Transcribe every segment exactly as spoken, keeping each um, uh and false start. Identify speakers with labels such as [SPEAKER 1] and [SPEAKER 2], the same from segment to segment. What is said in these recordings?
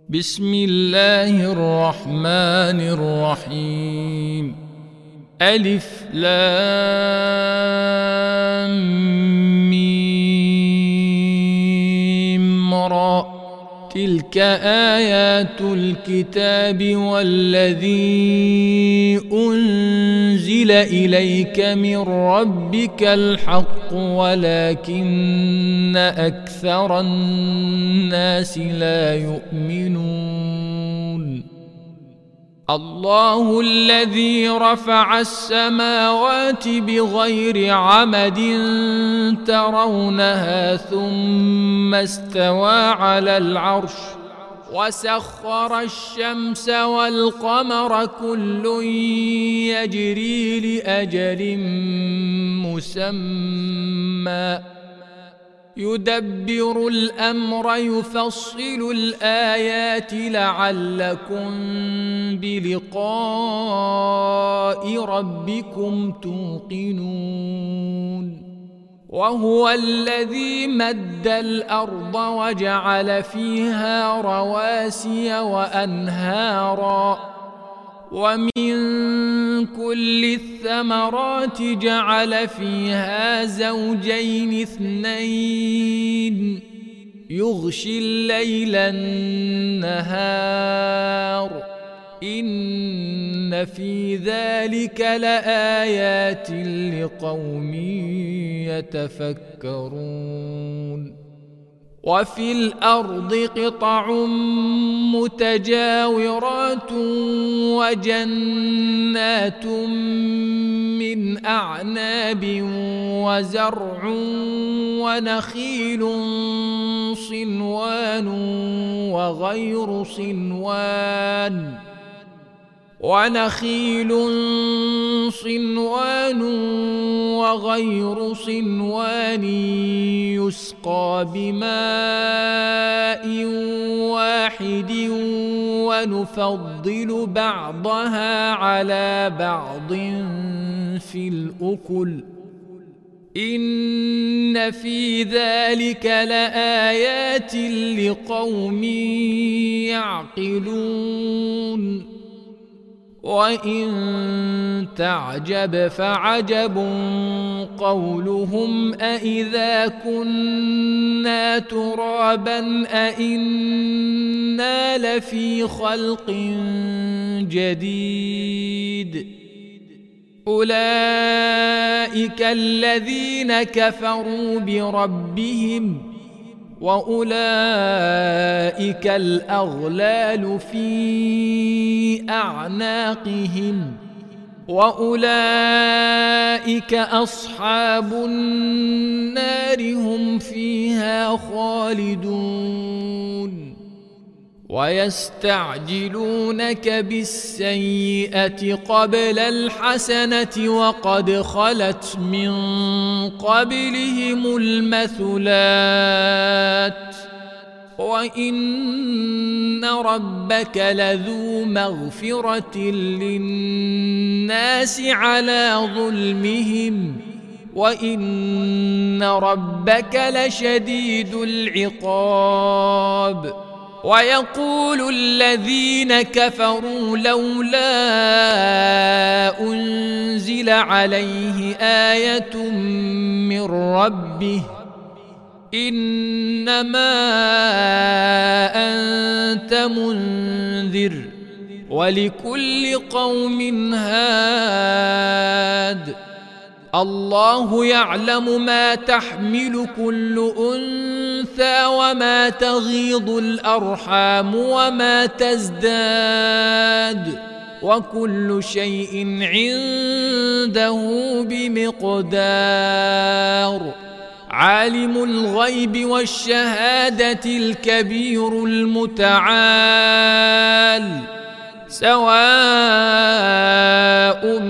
[SPEAKER 1] بسم الله الرحمن الرحيم. ألف لام ميم را. تلك آيات الكتاب والذي أنزل إليك من ربك الحق ولكن أكثر الناس لا يؤمنون. الله الذي رفع السماوات بغير عمد ترونها ثم استوى على العرش وسخر الشمس والقمر كل يجري لأجل مسمى يدبر الأمر يفصل الآيات لعلكم بلقاء ربكم توقنون. وهو الذي مد الأرض وجعل فيها رواسي وأنهارا ومن كل الثمرات جعل فيها زوجين اثنين يغشي الليل النهار إن في ذلك لآيات لقوم يتفكرون. وفي الأرض قطع متجاورات وجنات من أعناب وزرع ونخيل صنوان وغير صنوان ونخيل صنوان وغير صنوان يسقى بماء واحد ونفضل بعضها على بعض في الأكل إن في ذلك لآيات لقوم يعقلون. وإن تعجب فعجب قولهم أإذا كنا ترابا أإنا لفي خلق جديد. أولئك الذين كفروا بربهم وأولئك الأغلال في أعناقهم وأولئك أصحاب النار هم فيها خالدون. ويستعجلونك بالسيئة قبل الحسنة وقد خلت من قبلهم المثلات وإن ربك لذو مغفرة للناس على ظلمهم وإن ربك لشديد العقاب. ويقول الذين كفروا لولا أنزل عليه آية من ربه إنما أنت منذر ولكل قوم هاد. الله يعلم ما تحمل كل أنثى وما تغيض الأرحام وما تزداد وكل شيء عنده بمقدار. عالم الغيب والشهادة الكبير المتعال سواء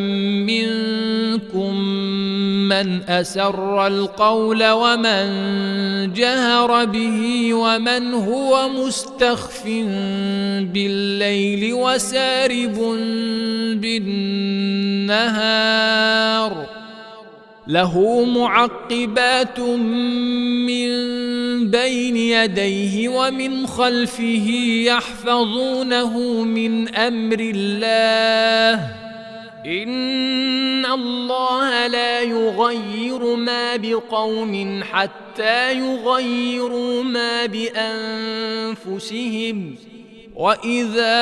[SPEAKER 1] منكم من أسر القول ومن جهر به ومن هو مستخف بالليل وسارب بالنهار له معقبات من بين يديه ومن خلفه يحفظونه من أمر الله إن الله لا يغير ما بقوم حتى يغيروا ما بأنفسهم وإذا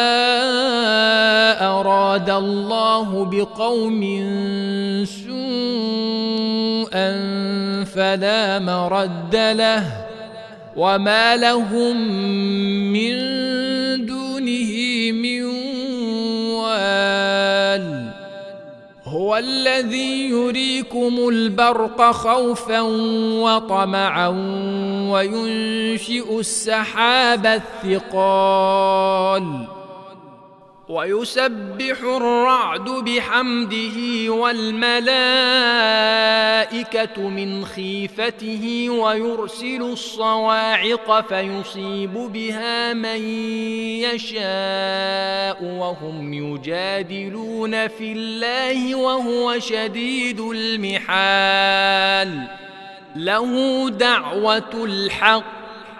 [SPEAKER 1] أراد الله بقوم سوءا فلا مرد له وما لهم من دونه من وال هو الذي يريكم البرق خوفا وطمعا وينشئ السحاب الثقال ويسبح الرعد بحمده والملائكة من خيفته ويرسل الصواعق فيصيب بها من يشاء وهم يجادلون في الله وهو شديد المحال له دعوة الحق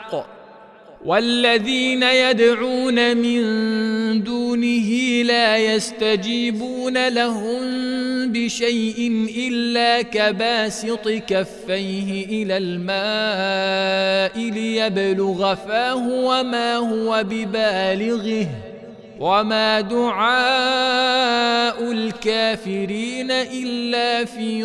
[SPEAKER 1] والذين يدعون من دونه لا يستجيبون لهم بشيء إلا كباسط كفيه إلى الماء ليبلغ فاه وما هو ببالغه وما دعاء الكافرين إلا في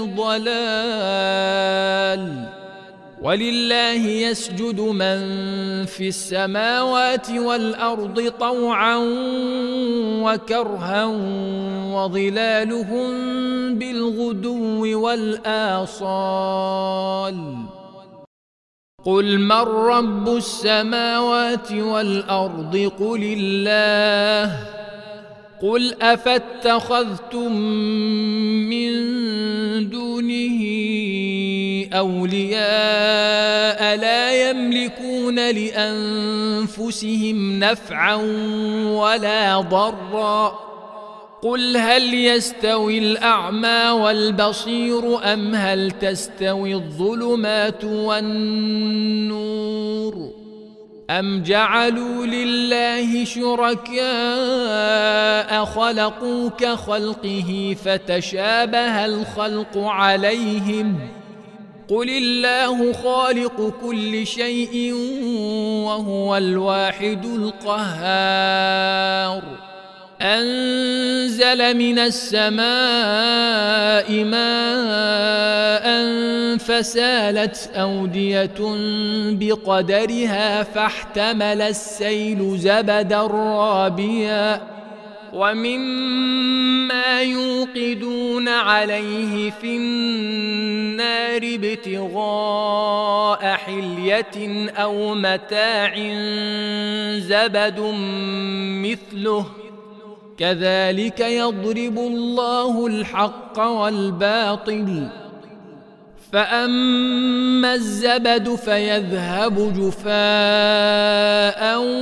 [SPEAKER 1] ضلال ولله يسجد من في السماوات والأرض طوعا وكرها وظلالهم بالغدو والآصال قل من رب السماوات والأرض قل الله قل أفاتخذتم من دونه أولياء لا يملكون لأنفسهم نفعا ولا ضرا قل هل يستوي الأعمى والبصير أم هل تستوي الظلمات والنور أم جعلوا لله شركاء خلقوا كخلقه فتشابه الخلق عليهم قل الله خالق كل شيء وهو الواحد القهار أنزل من السماء ماء فسالت أودية بقدرها فاحتمل السيل زبدا رابيا ومما يوقدون عليه في النار ابتغاء حلية أو متاع زبد مثله كذلك يضرب الله الحق والباطل فأما الزبد فيذهب جفاء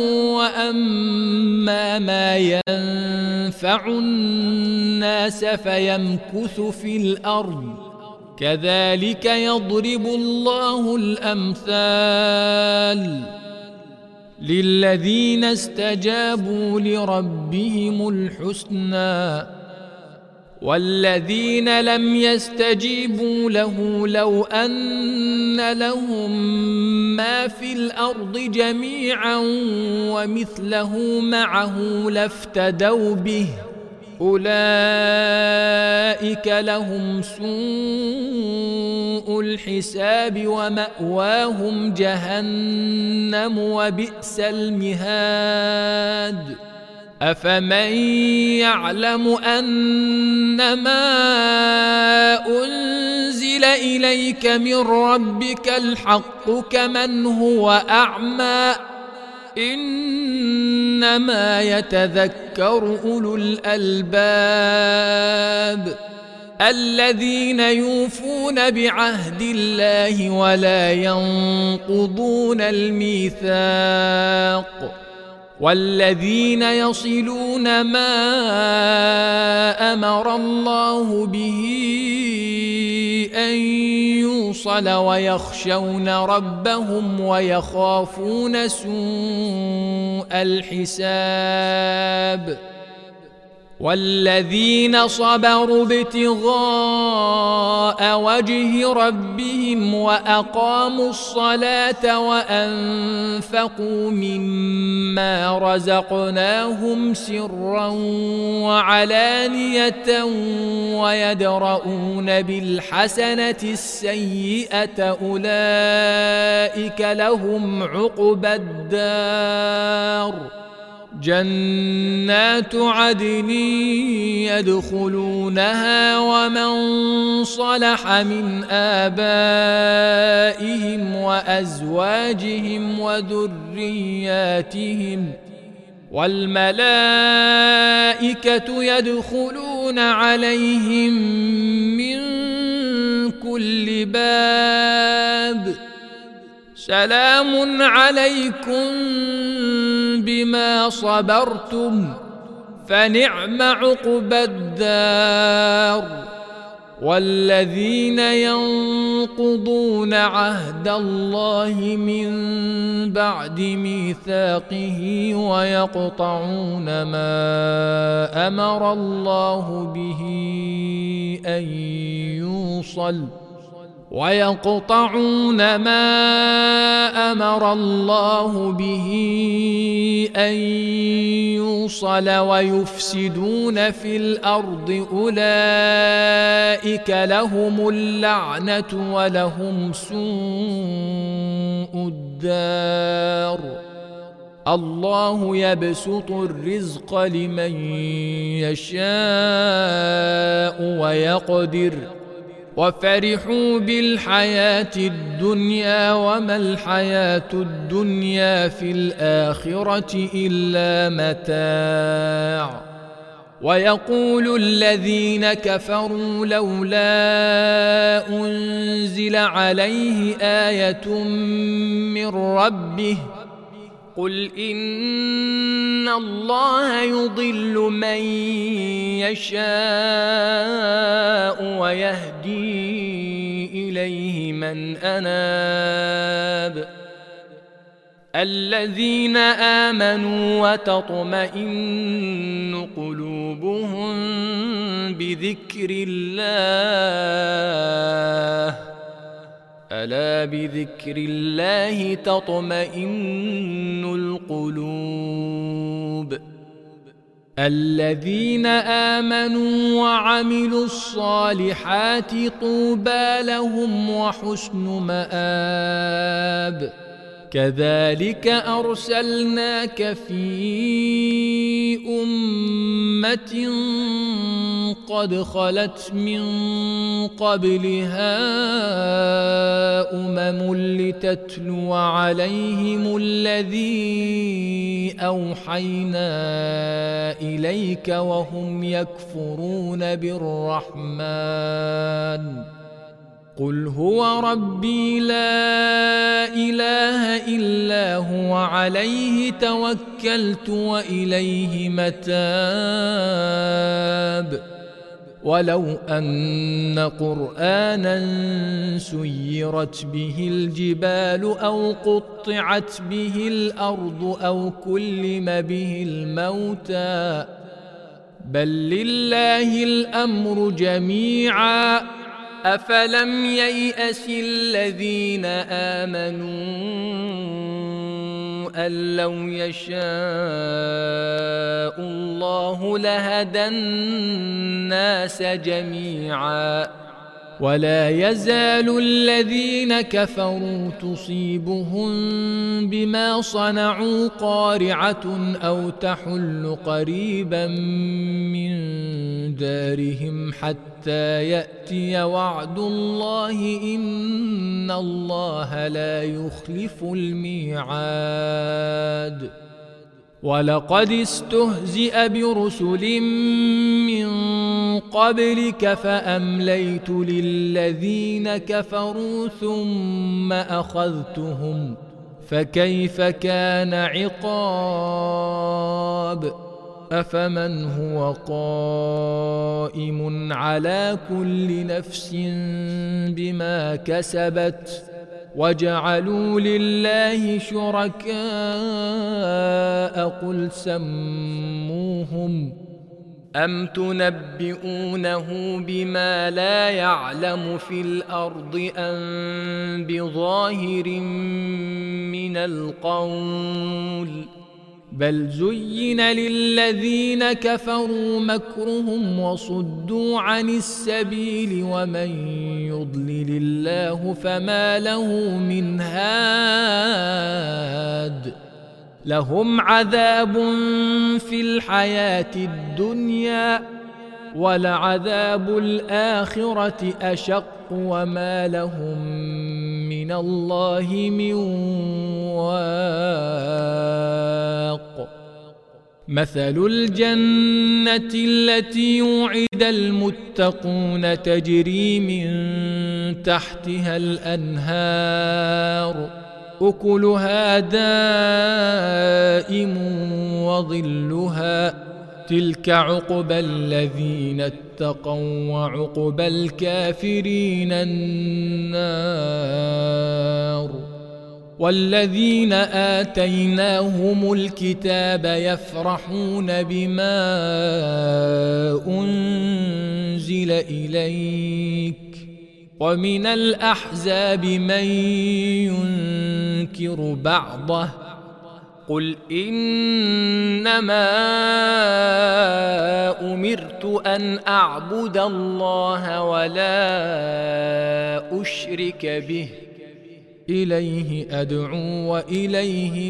[SPEAKER 1] وأما ما ينفع الناس فيمكث في الأرض كذلك يضرب الله الأمثال للذين استجابوا لربهم الحسنى والذين لم يستجيبوا له لو أن لهم ما في الأرض جميعا ومثله معه لافتدوا به أولئك لهم سوء الحساب ومأواهم جهنم وبئس المهاد أفمن يعلم أنما أنزل إليك من ربك الحق كمن هو أعمى إنما يتذكر أولو الألباب الذين يوفون بعهد الله ولا ينقضون الميثاق والذين يصلون ما أمر الله به أن يوصل ويخشون ربهم ويخافون سوء الحساب والذين صبروا ابتغاء وجه ربهم وأقاموا الصلاة وأنفقوا مما رزقناهم سرا وعلانية ويدرؤون بالحسنة السيئة أولئك لهم عقبى الدار جنات عدن يدخلونها ومن صلح من آبائهم وأزواجهم وذرياتهم والملائكة يدخلون عليهم من كل باب سلام عليكم بما صبرتم فنعم عقبى الدار والذين ينقضون عهد الله من بعد ميثاقه ويقطعون ما أمر الله به أن يوصل ويقطعون ما أمر الله به أن يوصل ويفسدون في الأرض أولئك لهم اللعنة ولهم سوء الدار الله يبسط الرزق لمن يشاء ويقدر وفرحوا بالحياة الدنيا وما الحياة الدنيا في الآخرة إلا متاع ويقول الذين كفروا لولا أنزل عليه آية من ربه قل إن الله يضل من يشاء ويهدي إليه من أناب الذين آمنوا وتطمئن قلوبهم بذكر الله ألا بذكر الله تطمئن القلوب الذين آمنوا وعملوا الصالحات طوبى لهم وحسن مآب كذلك أرسلناك في أمة قد خلت من قبلها أمم لتتلو عليهم الذي أوحينا إليك وهم يكفرون بالرحمن قل هو ربي لا إله إلا هو عليه توكلت وإليه متاب ولو أن قرآنا سيرت به الجبال أو قطعت به الأرض أو كلم به الموتى بل لله الأمر جميعا أفلم ييأس الذين آمنوا أن لو يشاء الله لهدى الناس جميعا ولا يزال الذين كفروا تصيبهم بما صنعوا قارعة أو تحل قريبا من دارهم حتى يأتي وعد الله إن الله لا يخلف الميعاد ولقد استهزئ برسل من قبلك فأمليت للذين كفروا ثم أخذتهم فكيف كان عقاب أفمن هو قائم على كل نفس بما كسبت وجعلوا لله شركاء قل سموهم أم تنبئونه بما لا يعلم في الأرض أم بظاهر من القول بل زين للذين كفروا مكرهم وصدوا عن السبيل ومن يضلل الله فما له من هاد لهم عذاب في الحياة الدنيا ولعذاب الآخرة أشق وما لهم من الله من واق مثل الجنة التي وعد المتقون تجري من تحتها الأنهار أكلها دائم وظلها تلك عقبى الذين اتقوا وعقبى الكافرين النار والذين آتيناهم الكتاب يفرحون بما أنزل إليك ومن الأحزاب من ينكر بعضه قل إنما أمرت أن أعبد الله ولا أشرك به إليه أدعو وإليه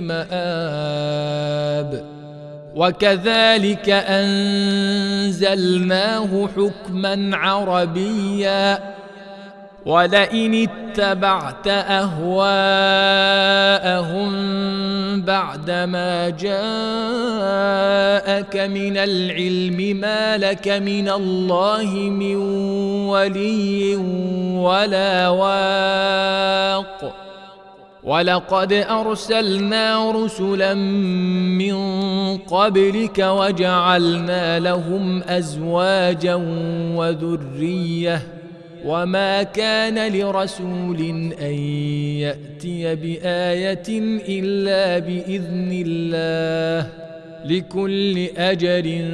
[SPEAKER 1] مآب وكذلك أنزلناه حكما عربيا ولئن اتبعت أهواءهم بعدما جاءك من العلم ما لك من الله من ولي ولا واق ولقد أرسلنا رسلا من قبلك وجعلنا لهم أزواجا وذرية وما كان لرسول أن يأتي بآية إلا بإذن الله لكل أجل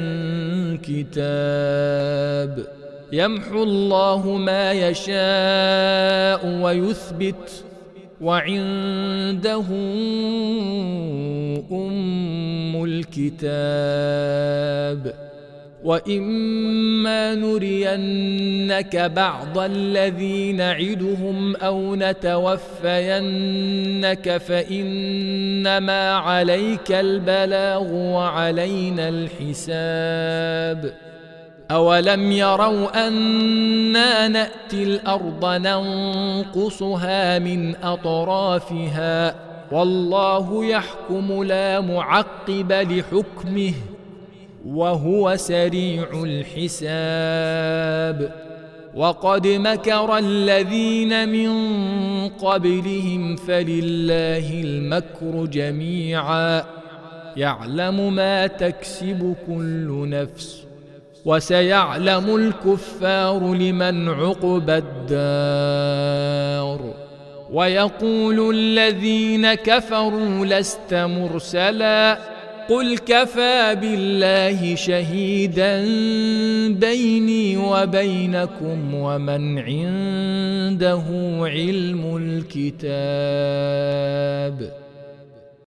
[SPEAKER 1] كتاب يمحو الله ما يشاء ويثبت وعنده أم الكتاب وإما نرينك بعض الذي نعدهم أو نتوفينك فإنما عليك البلاغ وعلينا الحساب أولم يروا أنا نأتي الأرض ننقصها من أطرافها والله يحكم لا معقب لحكمه وهو سريع الحساب وقد مكر الذين من قبلهم فلله المكر جميعا يعلم ما تكسب كل نفس وسيعلم الكفار لمن عقبى الدار ويقول الذين كفروا لست مرسلا قل كفى بالله شهيدا بيني وبينكم ومن عنده علم الكتاب